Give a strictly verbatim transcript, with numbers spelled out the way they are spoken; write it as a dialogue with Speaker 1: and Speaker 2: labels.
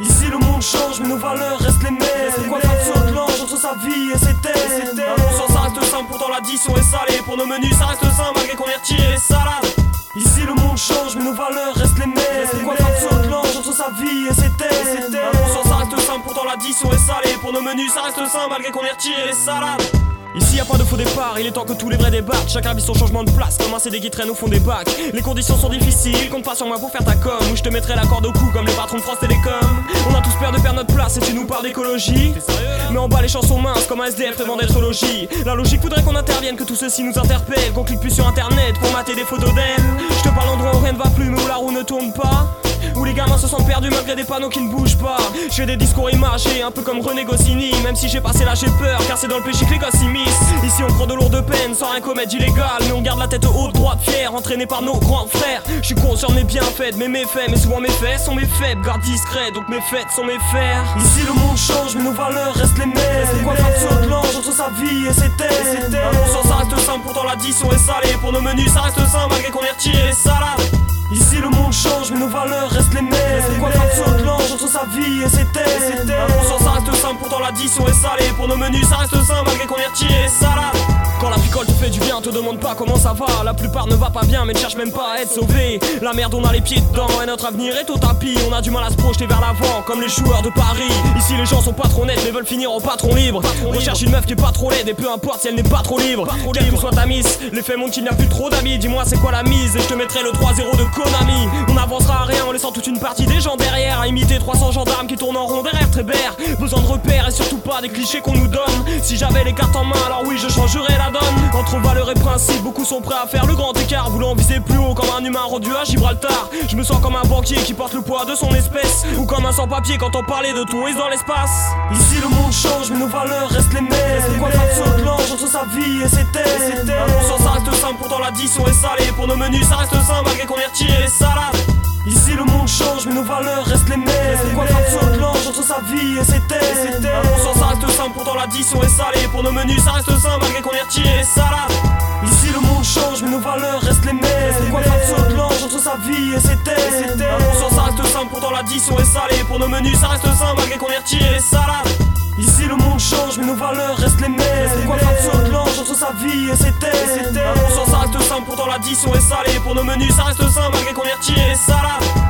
Speaker 1: Ici le monde change mais nos valeurs restent les mêmes. Pourquoi faire de saut de l'ange entre sa vie et ses thèmes? Un bon sens ça reste simple, pourtant l'addition est salée. Pour nos menus ça reste simple malgré qu'on ait retiré les salades. Ici le monde change mais nos valeurs restent les mêmes. Pourquoi faire de saut de l'ange entre sa vie et ses thèmes? Un bon sens ça reste simple, pourtant l'addition est salée. Pour nos menus ça reste simple malgré qu'on ait retiré les salades. Ici y'a pas de faux départ, il est temps que tous les vrais débattent. Chacun vit son changement de place, comme un C D qui traîne au fond des bacs. Les conditions sont difficiles, compte pas sur moi pour faire ta com. Ou je te mettrai la corde au cou comme les patrons de France Télécom. On a tous peur de perdre notre place et tu nous parles d'écologie. Mais en bas les chansons minces comme un S D F devant d'être au logis. La logique voudrait qu'on intervienne, que tout ceci nous interpelle. Qu'on clique plus sur internet pour mater des photos d'elle. Je te parle d'endroits où rien ne va plus mais où la roue ne tourne pas. Où les gamins se sentent perdus malgré des panneaux qui ne bougent pas. Je fais des discours imagés, un peu comme René Goscinny. Même si j'ai passé là j'ai peur, car c'est dans le péché que les gosses s'immiscent. Ici on prend de lourdes peines sans rien commettre d'illégal. Mais on garde la tête haute, droite, fière, entraîné par nos grands frères. Je suis conscient de mes bienfaits, de mes méfaits. Mais souvent mes faits sont mes faibles, garde discret, donc mes faits sont mes fers. Ici le monde change mais nos valeurs restent les mêmes. Pourquoi faire de saut de l'ange entre sa vie et ses thèmes? Un bon sens ça reste simple, pourtant l'addition est salée. Pour nos menus ça reste simple malgré qu'on ait retiré les salades. Ici le monde change mais nos valeurs restent les mêmes. Pourquoi faire de saut de l'ange entre sa vie et ses thèmes? Un bon sens ça reste simple, pourtant l'addition est salée. Pour nos menus ça reste simple malgré qu'on ait retiré les salades. Quand la picole te fait du bien, te demande pas comment ça va. La plupart ne va pas bien mais ne cherche même pas à être sauvé. La merde on a les pieds dedans et notre avenir est au tapis. On a du mal à se projeter vers l'avant comme les joueurs de Paris. Ici les gens sont pas trop nets mais veulent finir en patron libre. On recherche une meuf qui est pas trop laide et peu importe si elle n'est pas trop libre. Quelle que soit ta miss, les faits montrent qu'il n'y a plus trop d'amis. Dis-moi c'est quoi la mise et je te mettrai le trois zéro de Konami. On avancera à rien en laissant toute une partie des gens derrière. À imiter trois cents gendarmes qui tournent en rond derrière Trébert. Besoin de repères et surtout pas des clichés qu'on nous donne. Si j'avais les cartes en main alors oui je changerais la donne. Entre valeurs et principes, beaucoup sont prêts à faire le grand écart, voulant viser plus haut comme un humain rendu à Gibraltar. Je me sens comme un banquier qui porte le poids de son espèce, ou comme un sans-papier quand on parlait de tourisme dans l'espace. Ici le monde change mais nos valeurs restent les mêmes. Pourquoi faire de saut de l'ange entre sa vie et ses thèmes? Un bon sens ça reste simple, pourtant l'addition est salée. Pour nos menus ça reste simple malgré qu'on ait retiré les salades. Ici le monde change mais nos valeurs restent les mêmes. Pourquoi faire de saut de l'ange entre sa vie et ses thèmes? Un bon sens ça reste simple, pourtant l'addition est salée. Pour nos menus ça reste simple malgré qu'on ait retiré les salades. Ici le monde change mais nos valeurs restent les mêmes. Pourquoi faire de saut de l'ange entre sa vie et ses thèmes? Un bon sens ça reste simple, pourtant l'addition est salée. Pour nos menus ça reste simple malgré qu'on ait retiré les salades. Ici le monde change mais nos valeurs restent les mêmes. Pourquoi faire de saut de l'ange entre sa vie et ses thèmes? Un bon sens ça reste simple, pourtant l'addition est salée. Pour nos menus ça reste simple malgré qu'on ait retiré les salades.